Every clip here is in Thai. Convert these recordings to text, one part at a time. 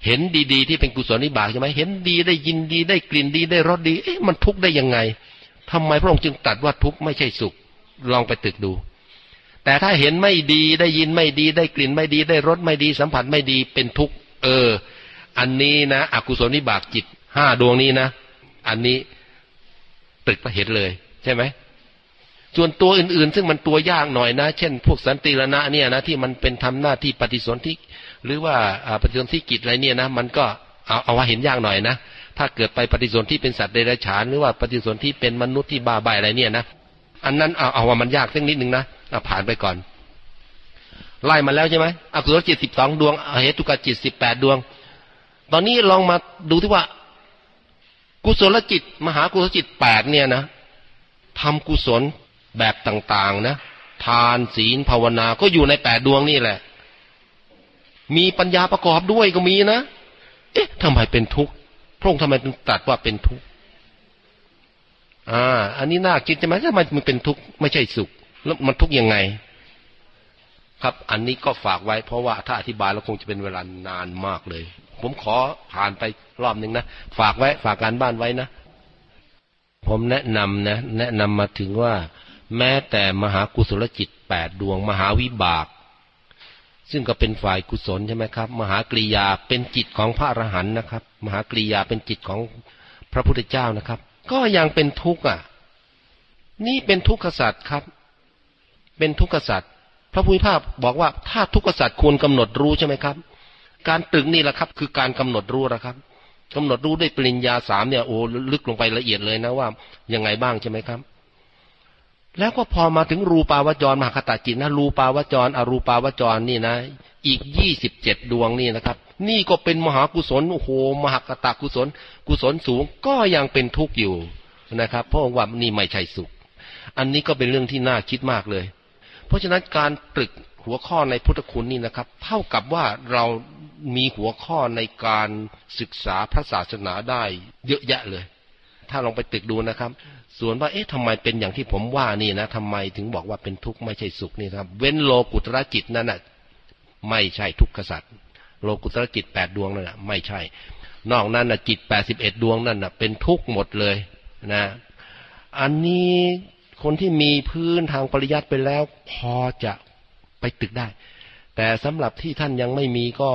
เห็นดีๆที่เป็นกุศลวิบากใช่ไหมเห็นดีได้ยินดีได้กลิ่นดีได้รสดีมันทุกข์ได้ยังไงทำไมพระองค์จึงตรัสว่าทุกข์ไม่ใช่สุขลองไปตึกดูแต่ถ้าเห็นไม่ดีได้ยินไม่ดีได้กลิ่นไม่ดีได้รสไม่ดีสัมผัสไม่ดีเป็นทุกข์อันนี้นะอกุศลวิบากจิต5ดวงนี้นะอันนี้ตึกไปเห็นเลยใช่ไหมส่วนตัวอื่นๆซึ่งมันตัวยากหน่อยนะเช่นพวกสันติรณะเนี่ยนะที่มันเป็นทำหน้าที่ปฏิสนธิหรือว่าปฏิสนธิกิจอะไรเนี่ยนะมันก็เอาว่าเห็นยากหน่อยนะถ้าเกิดไปปฏิสนธิเป็นสัตว์เดรัจฉานหรือว่าปฏิสนธิเป็นมนุษย์ที่บ้าใบอะไรเนี่ยนะอันนั้นเอาว่ามันยากสักนิดนึงนะผ่านไปก่อนไล่มาแล้วใช่ไหมอกุศลจิต12ดวงอเหตุกจิต18ดวงตอนนี้ลองมาดูที่ว่ากุศลจิตมหากุศลจิต8เนี่ยนะทำกุศลแบบต่างๆนะทานศีลภาวนาก็อยู่ใน8ดวงนี่แหละมีปัญญาประกอบด้วยก็มีนะทำไมเป็นทุกข์พระองค์ทำไมถึงตรัสว่าเป็นทุกข์อันนี้น่าคิดใช่ไหมทำไมมันเป็นทุกข์ไม่ใช่สุขแล้วมันทุกข์ยังไงครับอันนี้ก็ฝากไว้เพราะว่าถ้าอธิบายแล้วคงจะเป็นเวลานานมากเลยผมขอผ่านไปรอบนึงนะฝากไว้ฝากการบ้านไว้นะผมแนะนำมาถึงว่าแม้แต่มหากุศลจิต8ดวงมหาวิบากซึ่งก็เป็นฝ่ายกุศลใช่ไหมครับมหากริยาเป็นจิตของพระอรหันต์นะครับมหากริยาเป็นจิตของพระพุทธเจ้านะครับก็ยังเป็นทุกข์นี่เป็นทุกขสัจครับเป็นทุกขสัจพระพุทธเจ้าบอกว่าถ้าทุกขสัจควรกำหนดรู้ใช่ไหมครับการตรึกนี่แหละครับคือการกำหนดรู้นะครับกำหนดรู้ด้วยปริญญา3เนี่ยโอ้ลึกลงไปละเอียดเลยนะว่ายังไงบ้างใช่ไหมครับแล้วก็พอมาถึงรูปาวจรมหคตจิตนะรูปาวจรอรูปาวจรนี่นะอีก27ดวงนี่นะครับนี่ก็เป็นมหากุศลโอ้โหมหคตกุศลกุศลสูงก็ยังเป็นทุกข์อยู่นะครับเพราะว่านี่ไม่ใช่สุขอันนี้ก็เป็นเรื่องที่น่าคิดมากเลยเพราะฉะนั้นการตรึกหัวข้อในพุทธคุณนี่นะครับเท่ากับว่าเรามีหัวข้อในการศึกษาพระศาสนาได้เยอะแยะเลยถ้าลองไปตึกดูนะครับส่วนว่าทำไมเป็นอย่างที่ผมว่านี่นะทำไมถึงบอกว่าเป็นทุกข์ไม่ใช่สุขนี่ครับเว้นโลกุตระจิตนั่นน่ะไม่ใช่ทุกขสัจโลกุตระจิต8ดวงนั่นน่ะไม่ใช่นอกนั้นน่ะจิต81ดวงนั่นน่ะเป็นทุกข์หมดเลยนะอันนี้คนที่มีพื้นทางปริยัติไปแล้วพอจะไปตึกได้แต่สำหรับที่ท่านยังไม่มีก็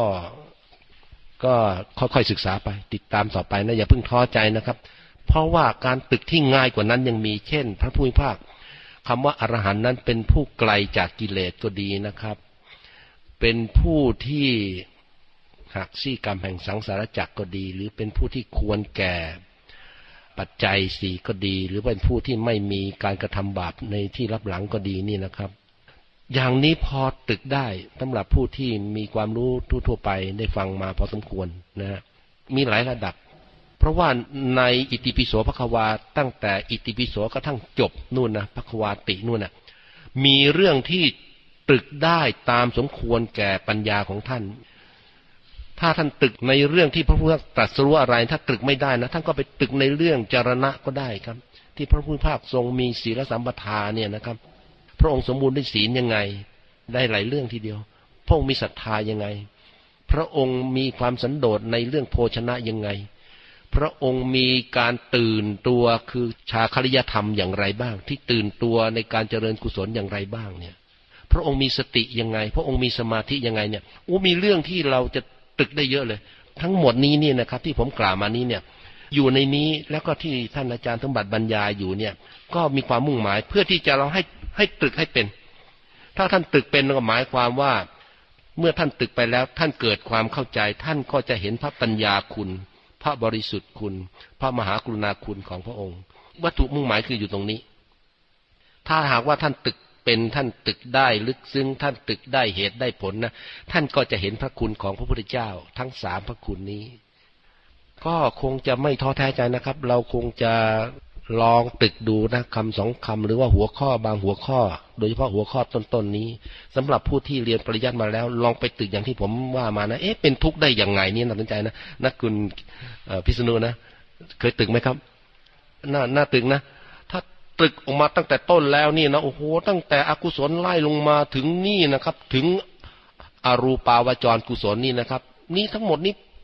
ค่อยๆศึกษาไปติดตามต่อไปนะอย่าเพิ่งท้อใจนะครับเพราะว่าการตึกที่ง่ายกว่านั้นยังมีเช่นพระผู้มีพระภาคคำว่าอรหันต์นั้นเป็นผู้ไกลจากกิเลสก็ดีนะครับเป็นผู้ที่หักซี่กรรมแห่งสังสารวัฏก็ดีหรือเป็นผู้ที่ควรแก่ปัจจัย4ก็ดีหรือเป็นผู้ที่ไม่มีการกระทำบาปในที่รับหลังก็ดีนี่นะครับอย่างนี้พอตึกได้สำหรับผู้ที่มีความรู้ทั่วไปได้ฟังมาพอสมควรนะมีหลายระดับเพราะว่าในอิติปิโสภควาตั้งแต่อิติปิโสกระทั่งจบนู่นนะภควาตินู่นนะมีเรื่องที่ตรึกได้ตามสมควรแก่ปัญญาของท่านถ้าท่านตรึกในเรื่องที่พระพุทธเจ้าตรัสรู้อะไรถ้าตรึกไม่ได้นะท่านก็ไปตรึกในเรื่องจรณะก็ได้ครับที่พระพุทธเจ้าทรงมีศีลสัมปทาเนี่ยนะครับพระองค์สมบูรณ์ด้วยศีลยังไงได้หลายเรื่องทีเดียวพระองค์มีศรัทธายังไงพระองค์มีความสันโดษในเรื่องโภชนะยังไงพระองค์มีการตื่นตัวคือชาคริยธรรมอย่างไรบ้างที่ตื่นตัวในการเจริญกุศลอย่างไรบ้างเนี่ยพระองค์มีสติยังไงพระองค์มีสมาธิยังไงเนี่ยมีเรื่องที่เราจะตรึกได้เยอะเลยทั้งหมดนี้นี่นะครับที่ผมกล่าวมานี้เนี่ยอยู่ในนี้แล้วก็ที่ท่านอาจารย์สมบัติบรรยายอยู่เนี่ยก็มีความมุ่งหมายเพื่อที่จะเราให้ตรึกให้เป็นถ้าท่านตรึกเป็นก็หมายความว่าเมื่อท่านตรึกไปแล้วท่านเกิดความเข้าใจท่านก็จะเห็นพระปัญญาคุณพระบริสุทธิ์คุณพระมหากรุณาคุณของพระองค์วัตถุมุ่งหมายคืออยู่ตรงนี้ถ้าหากว่าท่านตรึกเป็นท่านตรึกได้ลึกซึ้งท่านตรึกได้เหตุได้ผลนะท่านก็จะเห็นพระคุณของพระพุทธเจ้าทั้ง3พระคุณนี้ก็คงจะไม่ท้อแท้ใจนะครับเราคงจะลองตึกดูนะคำ2คำหรือว่าหัวข้อบางหัวข้อโดยเฉพาะหัวข้อต้นๆนี้สำหรับผู้ที่เรียนปริยัติมาแล้วลองไปตึกอย่างที่ผมว่ามานะเป็นทุกข์ได้ยังไงนี่น่าสนใจนะนักคุณพิษณุนะเคยตึกไหมครับน่าตึกนะถ้าตึกออกมาตั้งแต่ต้นแล้วนี่นะโอ้โหตั้งแต่อกุศลไล่ลงมาถึงนี่นะครับถึงอรูปาวจรกุศลนี่นะครับนี่ทั้งหมดนี้เ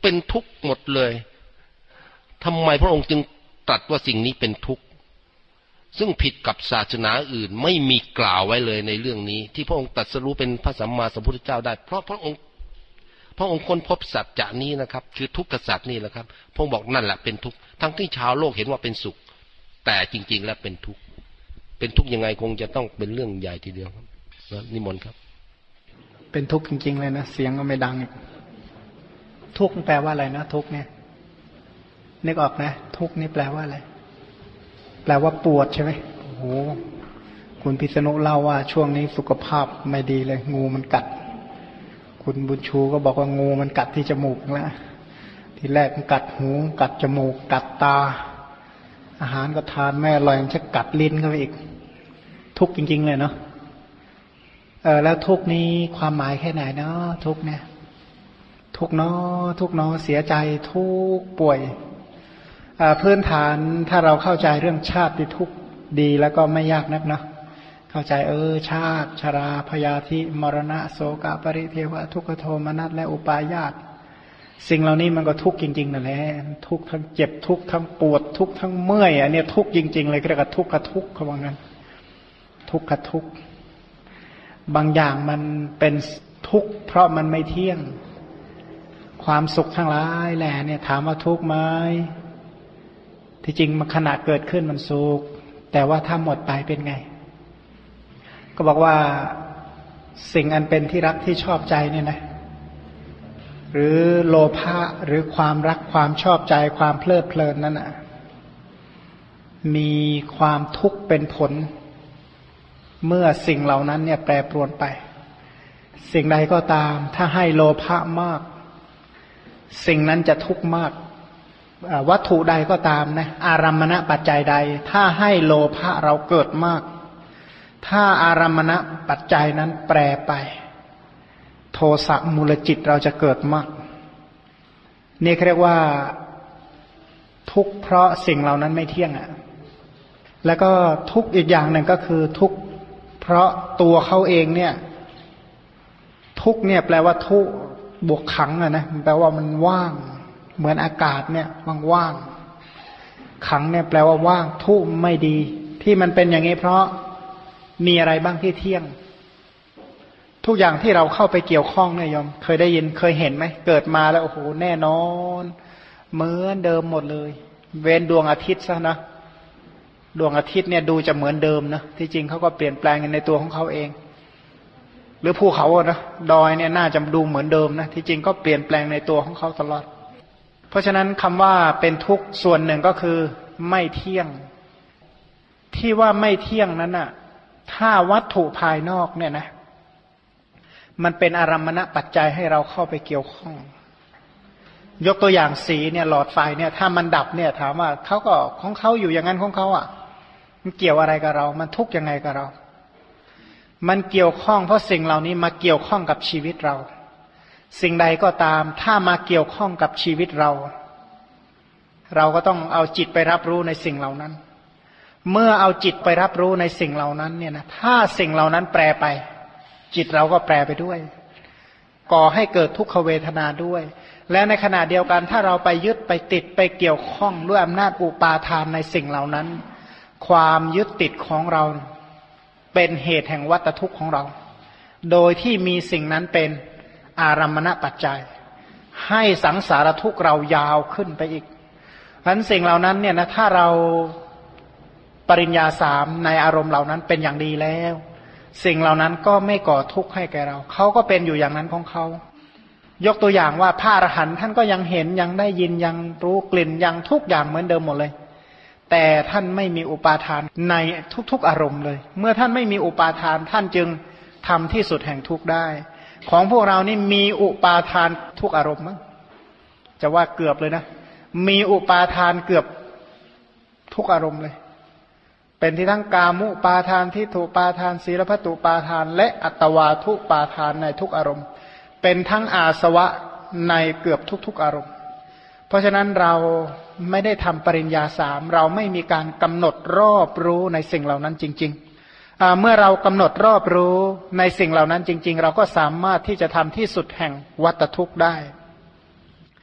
เป็นทุกข์หมดเลยทำไมพระองค์จึงตรัสว่าสิ่งนี้เป็นทุกข์ซึ่งผิดกับศาสนาอื่นไม่มีกล่าวไว้เลยในเรื่องนี้ที่พระองค์ตรัสรู้เป็นพระสัมมาสัมพุทธเจ้าได้เพราะพระองค์ค้นพบสัจจะนี้นะครับคือทุกขสัจนี่แหละครับพระองค์บอกนั่นแหละเป็นทุกข์ทั้งที่ชาวโลกเห็นว่าเป็นสุขแต่จริงๆแล้วเป็นทุกข์ยังไงคงจะต้องเป็นเรื่องใหญ่ทีเดียวครับนิมนต์ครับเป็นทุกข์จริงๆเลยนะเสียงก็ไม่ดังอีกทุกข์แปลว่าอะไรนะทุกข์เนี่ยนึกออกนะทุกข์นี่แปลว่าอะไรแปลว่าปวดใช่ไหมโอ้โหคุณพิษณุเล่าว่าช่วงนี้สุขภาพไม่ดีเลยงูมันกัดคุณบุญชูก็บอกว่างูมันกัดที่จมูกแล้วทีแรกมันกัดหูกัดจมูกกัดตาอาหารก็ทานไม่อร่อยมันจะกัดลิ้นเข้าไปอีกทุกข์จริงๆเลยเนาะแล้วทุกข์นี้ความหมายแค่ไหนเนาะทุกข์เนี่ยทุกข์เนาะทุกข์เนาะเสียใจทุกข์ป่วยพื้นฐานถ้าเราเข้าใจเรื่องชาติทุกข์ดีแล้วก็ไม่ยากนักเนาะเข้าใจชาติชราพยาธิมรณะโศกปริเทวะทุกขโทมนัสและอุปาญาตสิ่งเหล่านี้มันก็ทุกข์จริงๆนั่นแหละทุกข์ทั้งเจ็บทุกข์ทั้งปวดทุกข์ทั้งเมื่อยอันนี้ทุกข์จริงๆเลยเรียกว่าทุกขทุกข์เขาว่างั้นทุกขทุกข์บางอย่างมันเป็นทุกข์เพราะมันไม่เที่ยงความสุขทั้งหลายแหละเนี่ยถามว่าทุกข์ไหมที่จริงมันขณะเกิดขึ้นมันสุขแต่ว่าถ้าหมดไปเป็นไงก็บอกว่าสิ่งอันเป็นที่รักที่ชอบใจเนี่ยนะหรือโลภะหรือความรักความชอบใจความเพลิดเพลินนั้นน่ะมีความทุกข์เป็นผลเมื่อสิ่งเหล่านั้นเนี่ยแปรปรวนไปสิ่งใดก็ตามถ้าให้โลภะมากสิ่งนั้นจะทุกข์มากวัตถุใดก็ตามนะอารัมมณปัจจัยใดถ้าให้โลภะเราเกิดมากถ้าอารัมมณปัจจัยนั้นแปรไปโทสะมูลจิตเราจะเกิดมากนี่เรียกว่าทุกข์เพราะสิ่งเหล่านั้นไม่เที่ยงแล้วก็ทุกข์อีกอย่างหนึ่งก็คือทุกข์เพราะตัวเขาเองเนี่ยทุกข์เนี่ยแปลว่าทุกข์บวกขังนะแปลว่ามันว่างเหมือนอากาศเนี่ยว่างๆขังเนี่ยแปลว่าว่างทุกข์ไม่ดีที่มันเป็นอย่างนี้เพราะมีอะไรบ้างที่เที่ยงทุกอย่างที่เราเข้าไปเกี่ยวข้องเนี่ยโยมเคยได้ยินเคยเห็นไหมเกิดมาแล้วโอ้โหแน่นอนเหมือนเดิมหมดเลยเว้นดวงอาทิตย์ซะนะดวงอาทิตย์เนี่ยดูจะเหมือนเดิมนะที่จริงเขาก็เปลี่ยนแปลงในตัวของเขาเองหรือภูเขานะดอยเนี่ยน่าจะดูเหมือนเดิมนะที่จริงก็เปลี่ยนแปลงในตัวของเขาตลอดเพราะฉะนั้นคำว่าเป็นทุกข์ส่วนหนึ่งก็คือไม่เที่ยงที่ว่าไม่เที่ยงนั้นน่ะถ้าวัตถุภายนอกเนี่ยนะมันเป็นอารัมมณปัจจัยให้เราเข้าไปเกี่ยวข้องยกตัวอย่างสีเนี่ยหลอดไฟเนี่ยถ้ามันดับเนี่ยถามว่าเขาก็ของเขาอยู่อย่างนั้นของเขาอ่ะมันเกี่ยวอะไรกับเรามันทุกข์ยังไงกับเรามันเกี่ยวข้องเพราะสิ่งเหล่านี้มาเกี่ยวข้องกับชีวิตเราสิ่งใดก็ตามถ้ามาเกี่ยวข้องกับชีวิตเราก็ต้องเอาจิตไปรับรู้ในสิ่งเหล่านั้นเมื่อเอาจิตไปรับรู้ในสิ่งเหล่านั้นเนี่ยนะถ้าสิ่งเหล่านั้นแปรไปจิตเราก็แปรไปด้วยก่อให้เกิดทุกขเวทนาด้วยและในขณะเดียวกันถ้าเราไปยึดไปติดไปเกี่ยวข้องด้วยอำนาจอุปาทานในสิ่งเหล่านั้นความยึดติดของเราเป็นเหตุแห่งวัฏทุกข์ของเราโดยที่มีสิ่งนั้นเป็นอารัมมณปัจจัยให้สังสารทุกข์เรายาวขึ้นไปอีกเพราะฉะนั้นสิ่งเหล่านั้นเนี่ยนะถ้าเราปริญญาสามในอารมณ์เหล่านั้นเป็นอย่างดีแล้วสิ่งเหล่านั้นก็ไม่ก่อทุกข์ให้แก่เราเขาก็เป็นอยู่อย่างนั้นของเขายกตัวอย่างว่าพระอรหันต์ท่านก็ยังเห็นยังได้ยินยังรู้กลิ่นยังทุกอย่างเหมือนเดิมหมดเลยแต่ท่านไม่มีอุปาทานในทุกๆอารมณ์เลยเมื่อท่านไม่มีอุปาทานท่านจึงทำที่สุดแห่งทุกข์ได้ของพวกเรานี่มีอุปาทานทุกอารมณ์มั้งจะว่าเกือบเลยนะมีอุปาทานเกือบทุกอารมณ์เลยเป็นที่ทั้งกามุปาทานทิฏฐุปาทานศีลพัตตุปาทานและอัตตวาทุปาทานในทุกอารมณ์เป็นทั้งอาสวะในเกือบทุกๆอารมณ์เพราะฉะนั้นเราไม่ได้ทำปริญญาสามเราไม่มีการกำหนดรอบรู้ในสิ่งเหล่านั้นจริงๆเมื่อเรากำหนดรอบรู้ในสิ่งเหล่านั้นจริงๆเราก็สามารถที่จะทำที่สุดแห่งวัฏทุกข์ได้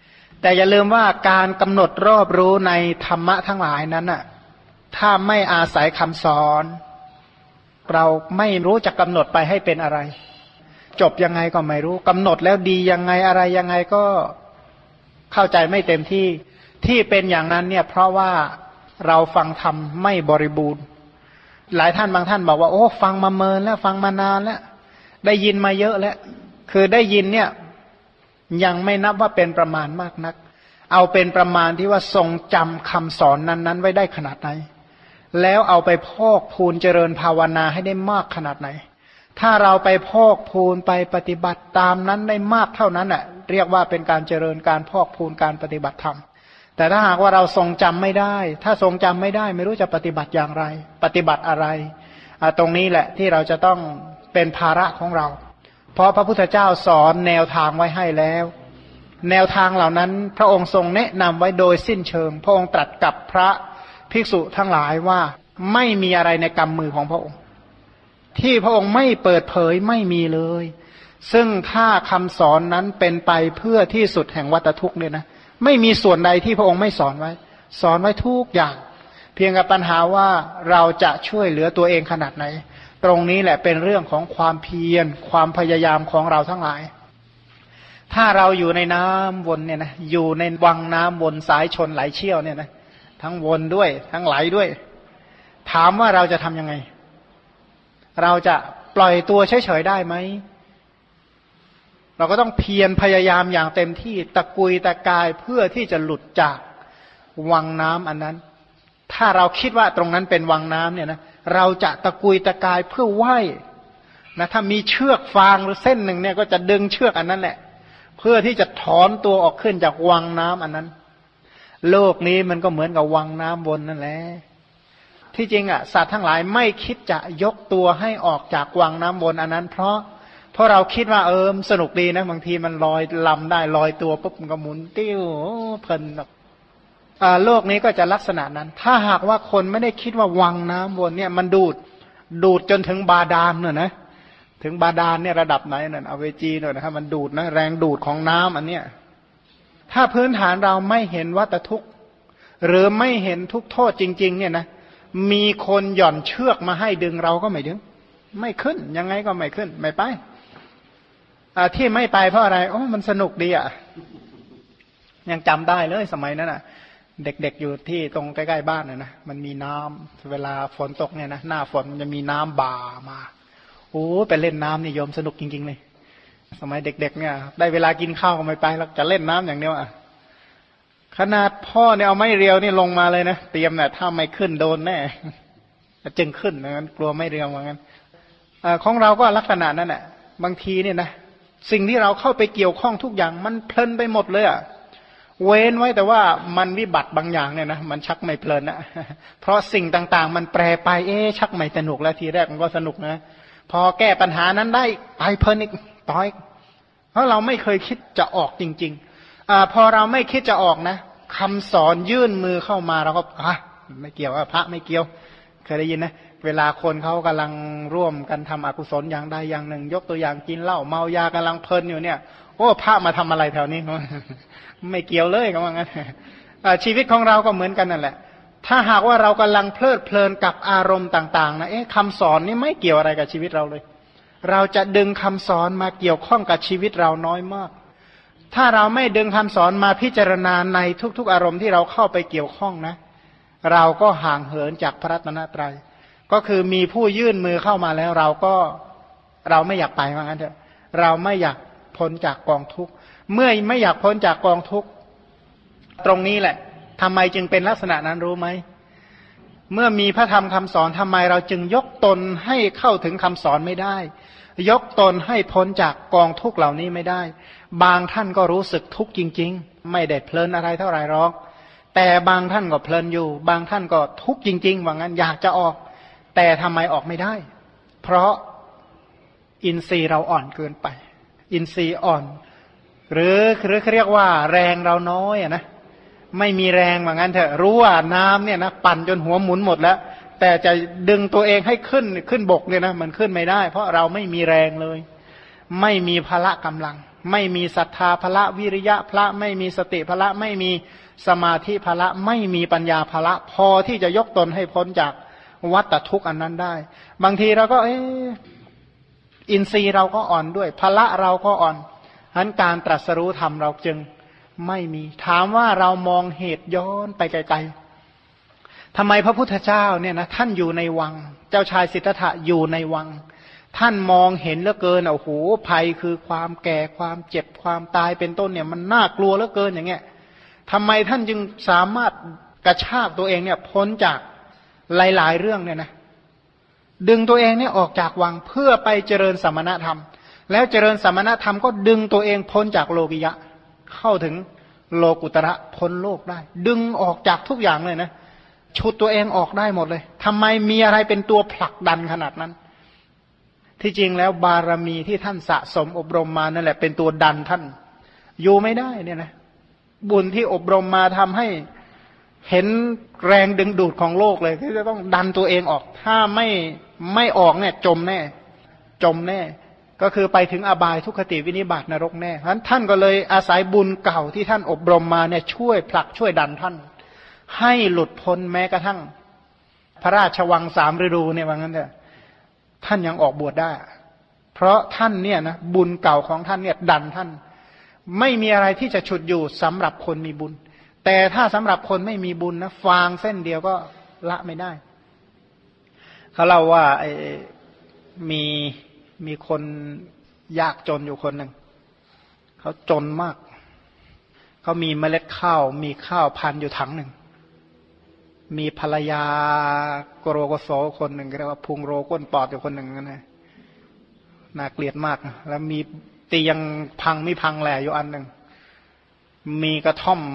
แต่อย่าลืมว่าการกำหนดรอบรู้ในธรรมะทั้งหลายนั้นน่ะถ้าไม่อาศัยคำสอนเราไม่รู้จะกำหนดไปให้เป็นอะไรจบยังไงก็ไม่รู้กำหนดแล้วดียังไงอะไรยังไงก็เข้าใจไม่เต็มที่ที่เป็นอย่างนั้นเนี่ยเพราะว่าเราฟังธรรมไม่บริบูรณ์หลายท่านบางท่านบอกว่าโอ้ฟังมาเมินแล้วฟังมานานแล้วได้ยินมาเยอะแล้วคือได้ยินเนี่ยยังไม่นับว่าเป็นประมาณมากนักเอาเป็นประมาณที่ว่าทรงจำคำสอนนั้นๆไว้ได้ขนาดไหนแล้วเอาไปพอกพูนเจริญภาวนาให้ได้มากขนาดไหนถ้าเราไปพอกพูนไปปฏิบัติตามนั้นได้มากเท่านั้นเรียกว่าเป็นการเจริญการพอกพูนการปฏิบัติธรรมแต่ถ้าหากว่าเราทรงจำไม่ได้ถ้าทรงจำไม่ได้ไม่รู้จะปฏิบัติอย่างไรปฏิบัติอะไรตรงนี้แหละที่เราจะต้องเป็นภาระของเราเพราะพระพุทธเจ้าสอนแนวทางไว้ให้แล้วแนวทางเหล่านั้นพระองค์ทรงแนะนำไว้โดยสิ้นเชิงพระองค์ตรัสกับพระภิกษุทั้งหลายว่าไม่มีอะไรในกำมือของพระองค์ที่พระองค์ไม่เปิดเผยไม่มีเลยซึ่งถ้าคำสอนนั้นเป็นไปเพื่อที่สุดแห่งวัฏทุกข์เนี่ยนะไม่มีส่วนใดที่พระองค์ไม่สอนไว้สอนไว้ทุกอย่างเพียงกับปัญหาว่าเราจะช่วยเหลือตัวเองขนาดไหนตรงนี้แหละเป็นเรื่องของความเพียรความพยายามของเราทั้งหลายถ้าเราอยู่ในน้ำวนเนี่ยนะอยู่ในวังน้ำวนสายชนไหลเชี่ยวเนี่ยนะทั้งวนด้วยทั้งไหลด้วยถามว่าเราจะทำยังไงเราจะปล่อยตัวเฉยๆได้ไหมเราก็ต้องเพียรพยายามอย่างเต็มที่ตะกุยตะกายเพื่อที่จะหลุดจากวังน้ำอันนั้นถ้าเราคิดว่าตรงนั้นเป็นวังน้ำเนี่ยนะเราจะตะกุยตะกายเพื่อว่ายนะถ้ามีเชือกฟางหรือเส้นหนึ่งเนี่ยก็จะดึงเชือกอันนั้นแหละเพื่อที่จะถอนตัวออกขึ้นจากวังน้ำอันนั้นโลกนี้มันก็เหมือนกับวังน้ำวนนั่นแหละที่จริงสัตว์ทั้งหลายไม่คิดจะยกตัวให้ออกจากวังน้ำวนอันนั้นเพราะเราคิดว่าสนุกดีนะบางทีมันลอยลำได้ลอยตัวปุ๊บมันก็หมุนติ้วเพลินแบบโลกนี้ก็จะลักษณะนั้นถ้าหากว่าคนไม่ได้คิดว่าวังน้ำวนเนี่ยมันดูดจนถึงบาดาลเนี่ยนะถึงบาดาลเนี่ยระดับไหนเนี่ยเอาเวจีหน่อยนะครับมันดูดนะแรงดูดของน้ำอันเนี้ยถ้าพื้นฐานเราไม่เห็นวัฏทุกข์หรือไม่เห็นทุกโทษจริงๆเนี่ยนะมีคนหย่อนเชือกมาให้ดึงเราก็ไม่ดึงไม่ขึ้นยังไงก็ไม่ขึ้นไม่ไปที่ไม่ไปเพราะอะไรมันสนุกดียังจำได้เลยสมัยนั้นเด็กๆอยู่ที่ตรงใกล้ๆบ้านนะมันมีน้ำเวลาฝนตกเนี่ยนะหน้าฝนมันจะมีน้ำบ่ามาไปเล่นน้ำนี่โยมสนุกจริงๆเลยสมัยเด็กๆเนี่ยได้เวลากินข้าวก็ไม่ไปแล้วจะเล่นน้ำอย่างเดียวขนาดพ่อเนี่ยเอาไม้เรียวนี่ลงมาเลยนะเตรียมเนี่ยถ้าไม่ขึ้นโดนแน่จึงขึ้นงั้นกลัวไม่เรียวว่างั้นของเราก็ลักษณะนั้นแหละบางทีเนี่ยนะสิ่งที่เราเข้าไปเกี่ยวข้องทุกอย่างมันเพลินไปหมดเลยเว้นไว้แต่ว่ามันวิบัติบางอย่างเนี่ยนะมันชักไม่เพลินนะเพราะสิ่งต่างๆมันแปรไปชักไม่สนุกแล้วทีแรกมันก็สนุกนะพอแก้ปัญหานั้นได้ไปเพลินอีกต่อยเพราะเราไม่เคยคิดจะออกจริงๆพอเราไม่คิดจะออกนะคำสอนยื่นมือเข้ามาเราก็ไม่เกี่ยวพระไม่เกี่ยวเคยได้ยินนะเวลาคนเขากำลังร่วมกันทำอกุศลอย่างใดอย่างหนึ่งยกตัวอย่างกินเหล้าเมายากำลังเพลินอยู่เนี่ยพระมาทำอะไรแถวนี้ ไม่เกี่ยวเลยก็ว่างั้นชีวิตของเราก็เหมือนกันนั่นแหละถ้าหากว่าเรากำลังเพลิดเพลินกับอารมณ์ต่างๆนะคำสอนนี่ไม่เกี่ยวอะไรกับชีวิตเราเลยเราจะดึงคำสอนมาเกี่ยวข้องกับชีวิตเราน้อยมากถ้าเราไม่ดึงคำสอนมาพิจารณาในทุกๆอารมณ์ที่เราเข้าไปเกี่ยวข้องนะเราก็ห่างเหินจากพระรัตนตรัยก็คือมีผู้ยื่นมือเข้ามาแล้วเราไม่อยากไปว่างั้นเถอะเราไม่อยากพ้นจากกองทุกข์เมื่อไม่อยากพ้นจากกองทุกข์ตรงนี้แหละทำไมจึงเป็นลักษณะนั้นรู้ไหมเมื่อมีพระธรรมคำสอนทำไมเราจึงยกตนให้เข้าถึงคำสอนไม่ได้ยกตนให้พ้นจากกองทุกข์เหล่านี้ไม่ได้บางท่านก็รู้สึกทุกข์จริงๆไม่ได้เพลินอะไรเท่าไหร่หรอกแต่บางท่านก็เพลินอยู่บางท่านก็ทุกข์จริงๆว่างั้นอยากจะออกแต่ทำไมออกไม่ได้เพราะอินทรีย์เราอ่อนเกินไปอินทรีย์อ่อนหรือเรียกว่าแรงเราน้อยนะไม่มีแรงว่างั้นเถอะรู้ว่าน้ำเนี่ยนะปั่นจนหัวหมุนหมดแล้วแต่จะดึงตัวเองให้ขึ้นบกเนี่ยนะมันขึ้นไม่ได้เพราะเราไม่มีแรงเลยไม่มีพละกำลังไม่มีศรัทธาพละวิริยะพละไม่มีสติพละไม่มีสมาธิพละไม่มีปัญญาพละพอที่จะยกตนให้พ้นจากวัฏทุกข์อันนั้นได้บางทีเราก็อินทรีย์เราก็อ่อนด้วยพละเราก็อ่อนฉะนั้นการตรัสรู้ธรรมเราจึงไม่มีถามว่าเรามองเหตุย้อนไปไกลๆทำไมพระพุทธเจ้าเนี่ยนะท่านอยู่ในวังเจ้าชายสิทธัตถะอยู่ในวังท่านมองเห็นเหลือเกินโอ้โหภัยคือความแก่ความเจ็บความตายเป็นต้นเนี่ยมันน่ากลัวเหลือเกินอย่างเงี้ยทำไมท่านจึงสามารถกระชากตัวเองเนี่ยพ้นจากหลายๆเรื่องเนี่ยนะดึงตัวเองเนี่ยออกจากวังเพื่อไปเจริญสมณธรรมแล้วเจริญสมณธรรมก็ดึงตัวเองพ้นจากโลกิยะเข้าถึงโลกุตระพ้นโลกได้ดึงออกจากทุกอย่างเลยนะฉุดตัวเองออกได้หมดเลยทำไมมีอะไรเป็นตัวผลักดันขนาดนั้นที่จริงแล้วบารมีที่ท่านสะสมอบรมมานั่นแหละเป็นตัวดันท่านอยู่ไม่ได้เนี่ยนะบุญที่อบรมมาทำให้เห็นแรงดึงดูดของโลกเลยที่จะต้องดันตัวเองออกถ้าไม่ออกเนี่ยจมแน่ก็คือไปถึงอบายทุกขติวินิบาตนรกแน่ฉะนั้นท่านก็เลยอาศัยบุญเก่าที่ท่านอบรมมาเนี่ยช่วยผลักช่วยดันท่านให้หลุดพ้นแม้กระทั่งพระราชวัง3 ฤดูเนี่ยว่างั้นเถอะท่านยังออกบวชได้เพราะท่านเนี่ยนะบุญเก่าของท่านเนี่ยดันท่านไม่มีอะไรที่จะฉุดอยู่สำหรับคนมีบุญแต่ถ้าสำหรับคนไม่มีบุญนะฟางเส้นเดียวก็ละไม่ได้เขาเล่าว่ามีคนยากจนอยู่คนหนึ่งเขาจนมากเขามีเมล็ดข้าวมีข้าวพันอยู่ถังหนึ่งมีภรรยาโกโรโกโสคนหนึ่งเรียกว่าพุงโรก้นปอดอยู่คนหนึ่งนะน่าเกลียดมากแล้วมีเตียงพังไม่พังแหล่อยู่อันหนึ่งมีกระท่อม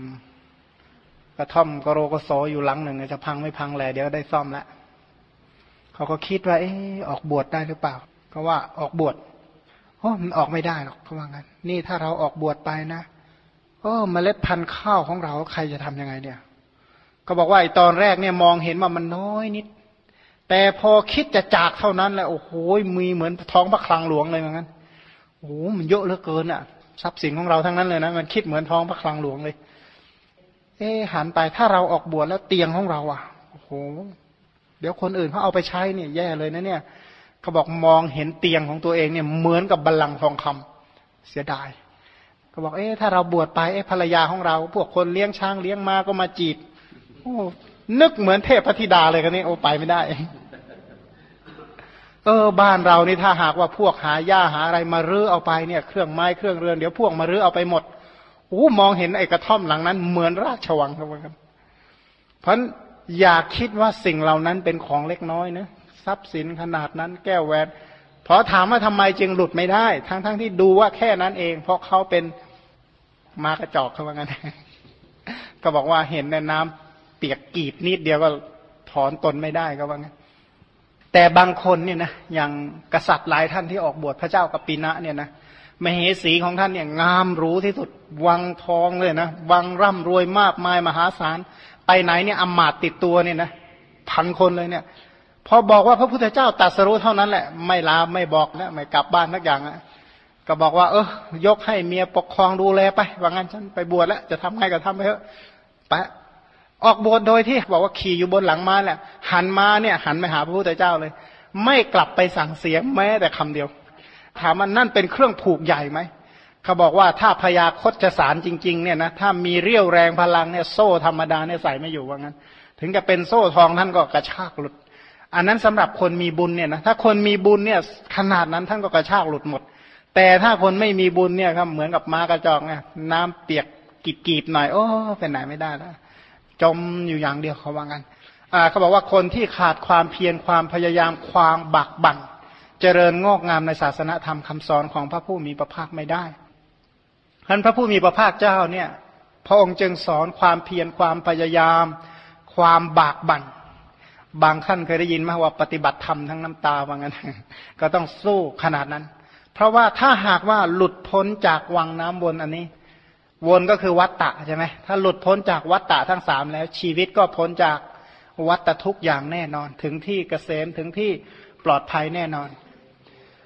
โกโรโกโสอยู่หลังหนึ่งจะพังไม่พังแหล่เดี๋ยวได้ซ่อมแล้วเขาก็คิดว่าออกบวชได้หรือเปล่าก็ว่าออกบวชมันออกไม่ได้หรอกเขาว่างั้นนี่ถ้าเราออกบวชไปนะเมล็ดพันธุ์ข้าวของเราใครจะทำยังไงเนี่ยก็บอกว่าตอนแรกเนี่ยมองเห็นว่ามันน้อยนิดแต่พอคิดจะจากเท่านั้นแหละโอ้โหมีเหมือนท้องพระคลังหลวงเลยเหมือนกันโอ้โหมันเยอะเหลือเกินอ่ะทรัพย์สินของเราทั้งนั้นเลยนะมันคิดเหมือนท้องพระคลังหลวงเลยหันไปถ้าเราออกบวชแล้วเตียงของเราอ่ะโอ้โหเดี๋ยวคนอื่นเขาเอาไปใช้เนี่ยแย่เลยนะเนี่ยเขาบอกมองเห็นเตียงของตัวเองเนี่ยเหมือนกับบัลลังก์ทองคำเสียดายเขาบอกถ้าเราบวชไปภรรยาของเราพวกคนเลี้ยงช้างเลี้ยงม้าก็มาจีบนึกเหมือนเทพธิดาเลยกันนี่ไปไม่ได้บ้านเรานี่ถ้าหากว่าพวกหาหญ้าหาอะไรมารื้อเอาไปเนี่ยเครื่องไม้เครื่องเรือนเดี๋ยวพวกมารื้อเอาไปหมดมองเห็นไอ้กระท่อมหลังนั้นเหมือนราชวังครับเพราะอย่าคิดว่าสิ่งเหล่านั้นเป็นของเล็กน้อยนะทรัพย์สินขนาดนั้นแก้วแหวนเพราะถามว่าทำไมจึงหลุดไม่ได้ทั้งที่ดูว่าแค่นั้นเองเพราะเขาเป็นมากระจอกเขาว่างั้นก็บอกว่าเห็นในน้ำเปียกกีบนิดเดียวก็ถอนตนไม่ได้ก็ว่างั้นแต่บางคนเนี่ยนะอย่างกษัตริย์หลายท่านที่ออกบวชพระเจ้ากัปปินะเนี่ยนะมเหสีของท่านเนี่ยงามหรูที่สุดวังทองเลยนะวังร่ำรวยมากมายมหาศาลไปไหนเนี่ยอำมาตย์ติดตัวเนี่ยนะ1,000 คนเลยเนี่ยพอบอกว่าพระพุทธเจ้าตรัสรู้เท่านั้นแหละไม่ลาไม่บอกนะไม่กลับบ้านสักอย่างอะก็บอกว่ายกให้เมียปกครองดูแลไปว่างั้นฉันไปบวชแล้วจะทำไงก็ทำไปเถอะไปออกบวชโดยที่บอกว่าขี่อยู่บนหลังม้าแหละหันมาเนี่ยหันไปหาพระพุทธเจ้าเลยไม่กลับไปสั่งเสียงแม้แต่คำเดียวถามมันนั่นเป็นเครื่องผูกใหญ่ไหมเขาบอกว่าถ้าพยาคตสารจริงๆเนี่ยนะถ้ามีเรี่ยวแรงพลังเนี่ยโซ่ธรรมดาเนี่ยใส่ไม่อยู่ว่างั้นถึงจะเป็นโซ่ทองท่านก็กระชากหลุดอันนั้นสำหรับคนมีบุญเนี่ยนะถ้าคนมีบุญเนี่ยขนาดนั้นท่านก็กระชากหลุดหมดแต่ถ้าคนไม่มีบุญเนี่ยครับเหมือนกับม้ากระจอกเนี่ยน้ำเปียกกีบๆหน่อยเป็นไหนไม่ได้แล้วจมอยู่อย่างเดียวเขาว่างั้นเขาบอกว่าคนที่ขาดความเพียรความพยายามความบักบั่นเจริญงอกงามในศาสนธรรมคำสอนของพระผู้มีพระภาคไม่ได้ท่านพระผู้มีพระภาคเจ้าเนี่ยพระองค์จึงสอนความเพียรความพยายามความบากบั่นบางท่านเคยได้ยินไหมว่าปฏิบัติธรรมทั้งน้ำตาว่างั้นก็ต้องสู้ขนาดนั้นเพราะว่าถ้าหากว่าหลุดพ้นจากวังน้ำวนอันนี้วนก็คือวัฏฏะใช่ไหมถ้าหลุดพ้นจากวัฏฏะทั้ง3แล้วชีวิตก็พ้นจากวัฏทุกข์อย่างแน่นอนถึงที่เกษมถึงที่ปลอดภัยแน่นอน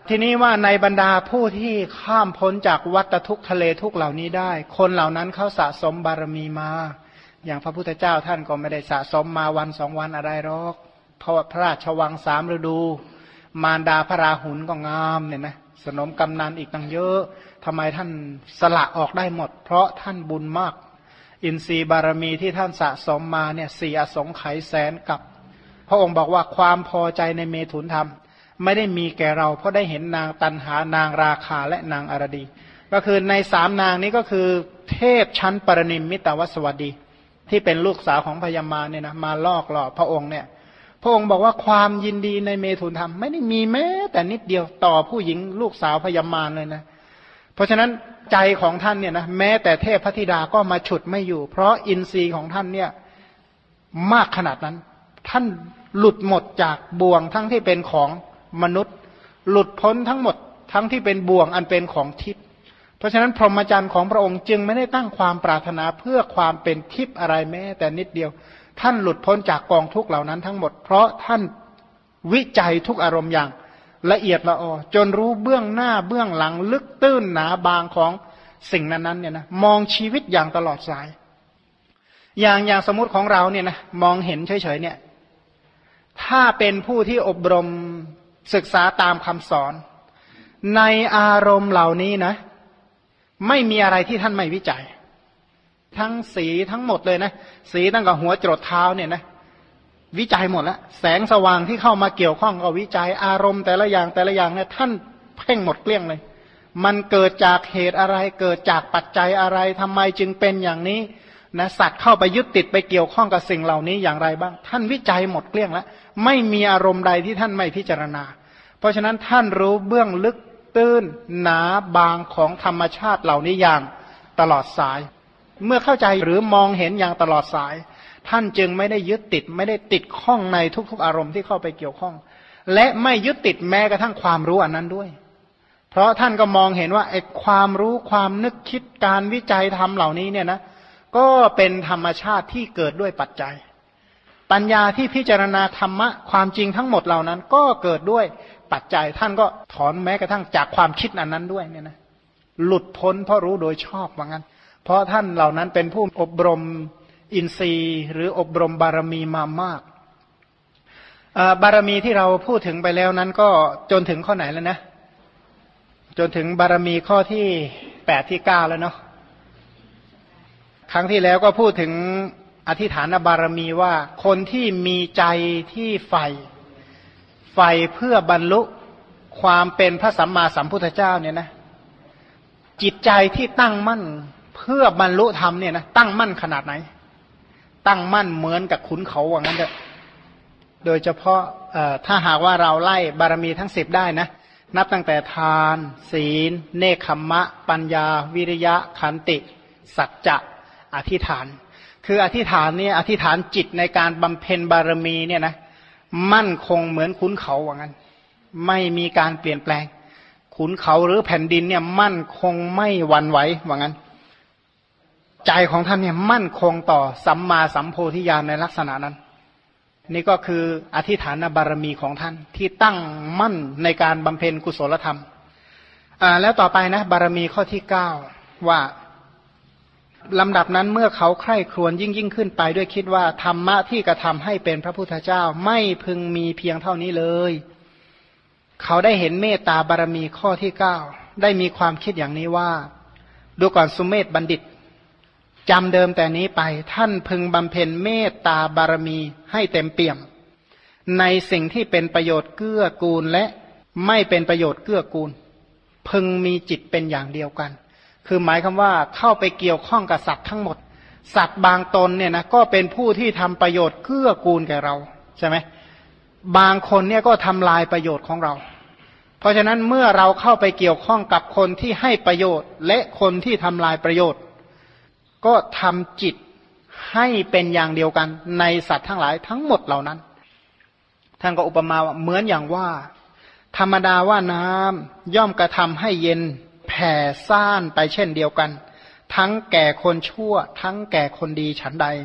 ทีนี้ว่าในบรรดาผู้ที่ข้ามพ้นจากวัฏทุกข์ทะเลทุกข์เหล่านี้ได้คนเหล่านั้นเขาสะสมบารมีมาอย่างพระพุทธเจ้าท่านก็ไม่ได้สะสมมาวันสองวันอะไรหรอกเพราะพระราชวัง3 ฤดูมารดาพระราหุลก็งามเนี่ยนะสนมกำนันอีกตั้งเยอะทำไมท่านสละออกได้หมดเพราะท่านบุญมากอินทรีย์บารมีที่ท่านสะสมมาเนี่ย4 อสงไขยแสนกับพระองค์บอกว่าความพอใจในเมถุนธรรมไม่ได้มีแก่เราเพราะได้เห็นนางตันหานางราคาและนางอรดีก็คือใน3 นางนี้ก็คือเทพชั้นปรนิมมิตวสวัสดีที่เป็นลูกสาวของพญามารเนี่ยนะมาลอกหลอกพระองค์เนี่ยพระองค์บอกว่าความยินดีในเมถุนธรรมไม่ได้มีแม้แต่นิดเดียวต่อผู้หญิงลูกสาวพญามารเลยนะเพราะฉะนั้นใจของท่านเนี่ยนะแม้แต่เทพพธิดาก็มาฉุดไม่อยู่เพราะอินทรีย์ของท่านเนี่ยมากขนาดนั้นท่านหลุดหมดจากบ่วงทั้งที่เป็นของมนุษย์หลุดพ้นทั้งหมดทั้งที่เป็นบ่วงอันเป็นของทิพย์เพราะฉะนั้นพรหมจรรย์ของพระองค์จึงไม่ได้ตั้งความปรารถนาเพื่อความเป็นทิพย์อะไรแม้แต่นิดเดียวท่านหลุดพ้นจากกองทุกข์เหล่านั้นทั้งหมดเพราะท่านวิจัยทุกอารมณ์อย่างละเอียดละออจนรู้เบื้องหน้าเบื้องหลังลึกตื้นหนาบางของสิ่งนั้นๆเนี่ยนะมองชีวิตอย่างตลอดสายอย่างสมมติของเราเนี่ยนะมองเห็นเฉยๆเนี่ยถ้าเป็นผู้ที่อบรมศึกษาตามคำสอนในอารมณ์เหล่านี้นะไม่มีอะไรที่ท่านไม่วิจัยทั้งสีทั้งหมดเลยนะสีตั้งแต่หัวจรดเท้าเนี่ยนะวิจัยหมดแล้วแสงสว่างที่เข้ามาเกี่ยวข้องก็วิจัยอารมณ์แต่ละอย่างเนี่ยท่านเพ่งหมดเกลี้ยงเลยมันเกิดจากเหตุอะไรเกิดจากปัจจัยอะไรทำไมจึงเป็นอย่างนี้นะสัตว์เข้าไปยึดติดไปเกี่ยวข้องกับสิ่งเหล่านี้อย่างไรบ้างท่านวิจัยหมดเกลี้ยงแล้วไม่มีอารมณ์ใดที่ท่านไม่พิจารณาเพราะฉะนั้นท่านรู้เบื้องลึกตื้นหนาบางของธรรมชาติเหล่านี้อย่างตลอดสายเมื่อเข้าใจหรือมองเห็นอย่างตลอดสายท่านจึงไม่ได้ยึดติดไม่ได้ติดข้องในทุกๆอารมณ์ที่เข้าไปเกี่ยวข้องและไม่ยึดติดแม้กระทั่งความรู้อันนั้นด้วยเพราะท่านก็มองเห็นว่าไอ้ความรู้ความนึกคิดการวิจัยธรรมเหล่านี้เนี่ยนะก็เป็นธรรมชาติที่เกิดด้วยปัจจัยปัญญาที่พิจารณาธรรมะความจริงทั้งหมดเหล่านั้นก็เกิดด้วยปัจจัยท่านก็ถอนแม้กระทั่งจากความคิดอันนั้นด้วยเนี่ยนะหลุดพ้นเพราะรู้โดยชอบว่างั้นเพราะท่านเหล่านั้นเป็นผู้อบรมอินทรีย์หรืออบรมบารมีมามากบารมีที่เราพูดถึงไปแล้วนั้นก็จนถึงข้อไหนแล้วนะจนถึงบารมีข้อที่8ที่9แล้วเนาะครั้งที่แล้วก็พูดถึงอธิฐานบารมีว่าคนที่มีใจที่ใฝ่เพื่อบรรลุความเป็นพระสัมมาสัมพุทธเจ้าเนี่ยนะจิตใจที่ตั้งมั่นเพื่อบรรลุธรรมเนี่ยนะตั้งมั่นขนาดไหนตั้งมั่นเหมือนกับขุนเขาว่างั้นเถอะโดยเฉพาะถ้าหากว่าเราไล่บารมีทั้ง10ได้นะนับตั้งแต่ทานศีลเนคขมมะปัญญาวิริยะขันติสัจจะอธิษฐานคืออธิษฐานเนี่ยอธิษฐานจิตในการบำเพ็ญบารมีเนี่ยนะมั่นคงเหมือนขุนเขาว่างั้นไม่มีการเปลี่ยนแปลงขุนเขาหรือแผ่นดินเนี่ยมั่นคงไม่หวั่นไหวว่างั้นใจของท่านเนี่ยมั่นคงต่อสัมมาสัมโพธิญาณในลักษณะนั้นนี่ก็คืออธิษฐานบารมีของท่านที่ตั้งมั่นในการบำเพ็ญกุศลธรรมแล้วต่อไปนะบารมีข้อที่9ว่าลำดับนั้นเมื่อเขาใคร่ครวญยิ่งขึ้นไปด้วยคิดว่าธรรมะที่กระทำให้เป็นพระพุทธเจ้าไม่พึงมีเพียงเท่านี้เลยเขาได้เห็นเมตตาบารมีข้อที่9ได้มีความคิดอย่างนี้ว่าดูก่อนสุเมธบัณฑิตจำเดิมแต่นี้ไปท่านพึงบำเพ็ญเมตตาบารมีให้เต็มเปี่ยมในสิ่งที่เป็นประโยชน์เกื้อกูลและไม่เป็นประโยชน์เกื้อกูลพึงมีจิตเป็นอย่างเดียวกันคือหมายคำว่าเข้าไปเกี่ยวข้องกับสัตว์ทั้งหมดสัตว์บางตนเนี่ยนะก็เป็นผู้ที่ทำประโยชน์เกื้อกูลแก่เราใช่ไหมบางคนเนี่ยก็ทำลายประโยชน์ของเราเพราะฉะนั้นเมื่อเราเข้าไปเกี่ยวข้องกับคนที่ให้ประโยชน์และคนที่ทำลายประโยชน์ก็ทำจิตให้เป็นอย่างเดียวกันในสัตว์ทั้งหลายทั้งหมดเหล่านั้นท่านก็อุปมาเหมือนอย่างว่าธรรมดาว่าน้ำย่อมกระทำให้เย็นแผ่ซ่านไปเช่นเดียวกันทั้งแก่คนชั่วทั้งแก่คนดีฉันใด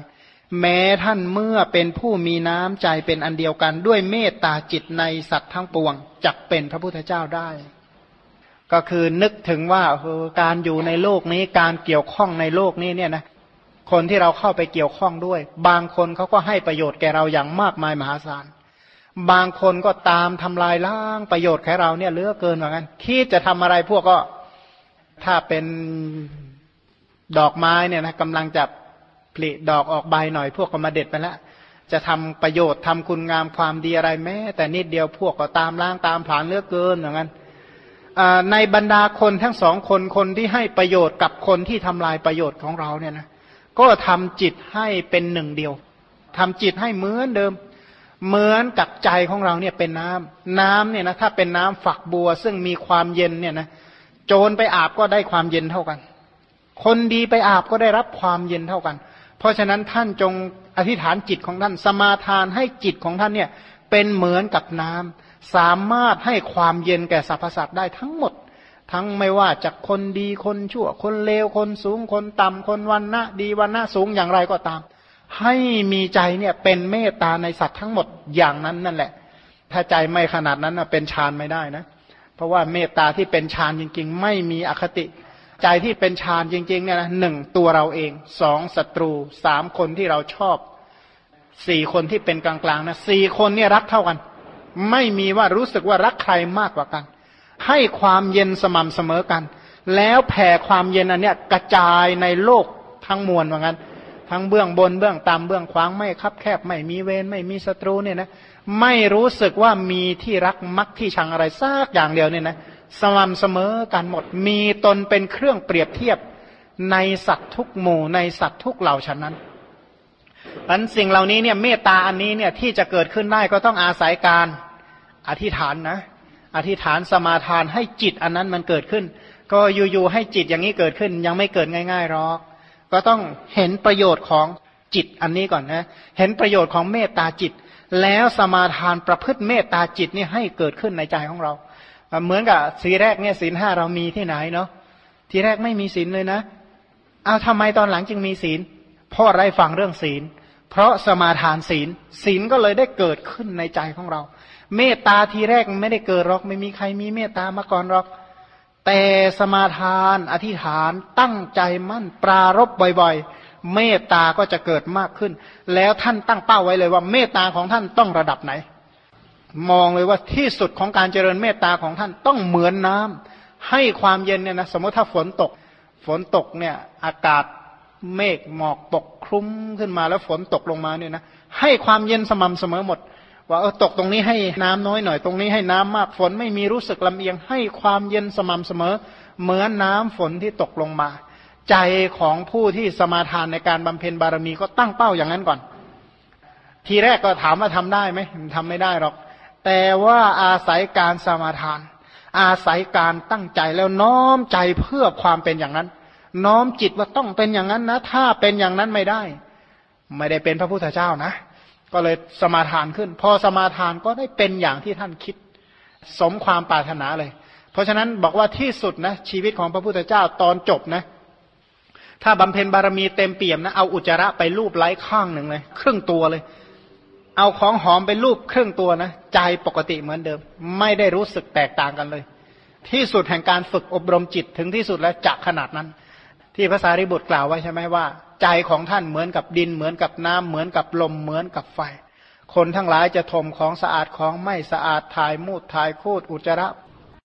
แม้ท่านเมื่อเป็นผู้มีน้ำใจเป็นอันเดียวกันด้วยเมตตาจิตในสัตว์ทั้งปวงจักเป็นพระพุทธเจ้าได้ก็คือนึกถึงว่าการอยู่ในโลกนี้การเกี่ยวข้องในโลกนี้เนี่ยนะคนที่เราเข้าไปเกี่ยวข้องด้วยบางคนเขาก็ให้ประโยชน์แก่เราอย่างมากมายมหาศาลบางคนก็ตามทำลายล้างประโยชน์แก่เราเนี่ยเหลือเกินเหมือนกันคิดจะทำอะไรพวกก็ถ้าเป็นดอกไม้เนี่ยนะกำลังจะผลิดอกออกใบหน่อยพวกก็มาเด็ดไปแล้วจะทำประโยชน์ทำคุณงามความดีอะไรแม้แต่นิดเดียวพวกก็ตามล้างตามผลาญเหลือเกินอย่างนั้นในบรรดาคนทั้งสองคนคนที่ให้ประโยชน์กับคนที่ทำลายประโยชน์ของเราเนี่ยนะก็ทำจิตให้เป็นหนึ่งเดียวทำจิตให้เหมือนเดิมเหมือนกับใจของเราเนี่ยเป็นน้ำเนี่ยนะถ้าเป็นน้ำฝักบัวซึ่งมีความเย็นเนี่ยนะโจรไปอาบก็ได้ความเย็นเท่ากันคนดีไปอาบก็ได้รับความเย็นเท่ากันเพราะฉะนั้นท่านจงอธิษฐานจิตของท่านสมาทานให้จิตของท่านเนี่ยเป็นเหมือนกับน้ำสามารถให้ความเย็นแก่สรรพสัตว์ได้ทั้งหมดทั้งไม่ว่าจากคนดีคนชั่วคนเลวคนสูงคนต่ำคนวรรณะดีวรรณะสูงอย่างไรก็ตามให้มีใจเนี่ยเป็นเมตตาในสัตว์ทั้งหมดอย่างนั้นนั่นแหละถ้าใจไม่ขนาดนั้นเป็นฌานไม่ได้นะเพราะว่าเมตตาที่เป็นฌานจริงๆไม่มีอคติใจที่เป็นฌานจริงๆเนี่ยนะหนึ่งตัวเราเองสองศัตรูสามคนที่เราชอบสี่คนที่เป็นกลางๆนะสี่คนเนี่ยรักเท่ากันไม่มีว่ารู้สึกว่ารักใครมากกว่ากันให้ความเย็นสม่ำเสมอกันแล้วแผ่ความเย็นอันเนี้ยกระจายในโลกทั้งมวลว่างั้นทั้งเบื้องบนเบื้องต่ำเบื้องขวางไม่คับแคบไม่มีเวรไม่มีศัตรูเนี่ยนะไม่รู้สึกว่ามีที่รักมักที่ชังอะไรสักอย่างเดียวเนี่ยนะสม่ำเสมอกันหมดมีตนเป็นเครื่องเปรียบเทียบในสัตว์ทุกหมู่ในสัตว์ทุกเหล่าฉะนั้นอันสิ่งเหล่านี้เนี่ยเมตตาอันนี้เนี่ยที่จะเกิดขึ้นได้ก็ต้องอาศัยการอธิษฐานนะอธิษฐานสมาทานให้จิตอันนั้นมันเกิดขึ้นก็อยู่ๆให้จิตอย่างนี้เกิดขึ้นยังไม่เกิดง่ายๆหรอกก็ต้องเห็นประโยชน์ของจิตอันนี้ก่อนนะเห็นประโยชน์ของเมตตาจิตแล้วสมาทานประพฤติเมตตาจิตนี่ให้เกิดขึ้นในใจของเราเหมือนกับทีแรกเนี่ยศีลห้าเรามีที่ไหนเนาะทีแรกไม่มีศีลเลยนะเอาทำไมตอนหลังจึงมีศีลเพราะอะไรฟังเรื่องศีลเพราะสมาทานศีลก็เลยได้เกิดขึ้นในใจของเราเมตตาทีแรกไม่ได้เกิดหรอกไม่มีใครมีเมตตามาก่อนหรอกแต่สมาทานอธิษฐานตั้งใจมั่นปรารภบ่อยๆเมตตาก็จะเกิดมากขึ้นแล้วท่านตั้งเป้าไว้เลยว่าเมตตาของท่านต้องระดับไหนมองเลยว่าที่สุดของการเจริญเมตตาของท่านต้องเหมือนน้ำให้ความเย็นเนี่ยนะสมมติถ้าฝนตกเนี่ยอากาศเมฆหมอกปกคลุมขึ้นมาแล้วฝนตกลงมาเนี่ยนะให้ความเย็นสม่ำเสมอหมดว่าตกตรงนี้ให้น้ำน้อยหน่อยตรงนี้ให้น้ำมากฝนไม่มีรู้สึกลำเอียงให้ความเย็นสม่ำเสมอเหมือนน้ำฝนที่ตกลงมาใจของผู้ที่สมาทานในการบำเพ็ญบารมีก็ตั้งเป้าอย่างนั้นก่อนทีแรกก็ถามว่าทำได้ไหมทำไม่ได้หรอกแต่ว่าอาศัยการสมาทานอาศัยการตั้งใจแล้วน้อมใจเพื่อความเป็นอย่างนั้นน้อมจิตว่าต้องเป็นอย่างนั้นนะถ้าเป็นอย่างนั้นไม่ได้เป็นพระพุทธเจ้านะก็เลยสมาทานขึ้นพอสมาทานก็ได้เป็นอย่างที่ท่านคิดสมความปรารถนาเลยเพราะฉะนั้นบอกว่าที่สุดนะชีวิตของพระพุทธเจ้าตอนจบนะถ้าบำเพ็ญบารมีเต็มเปี่ยมนะเอาอุจจาระไปลูบไล้ข้างหนึ่งเลยครึ่งตัวเลยเอาของหอมไปลูบครึ่งตัวนะใจปกติเหมือนเดิมไม่ได้รู้สึกแตกต่างกันเลยที่สุดแห่งการฝึกอบรมจิตถึงที่สุดแล้วจะขนาดนั้นที่พระสารีบุตรกล่าวไว้ใช่ไหมว่าใจของท่านเหมือนกับดินเหมือนกับน้ำเหมือนกับลมเหมือนกับไฟคนทั้งหลายจะถมของสะอาดของไม่สะอาดถ่ายมูดถ่ายโคตรอุจจาระ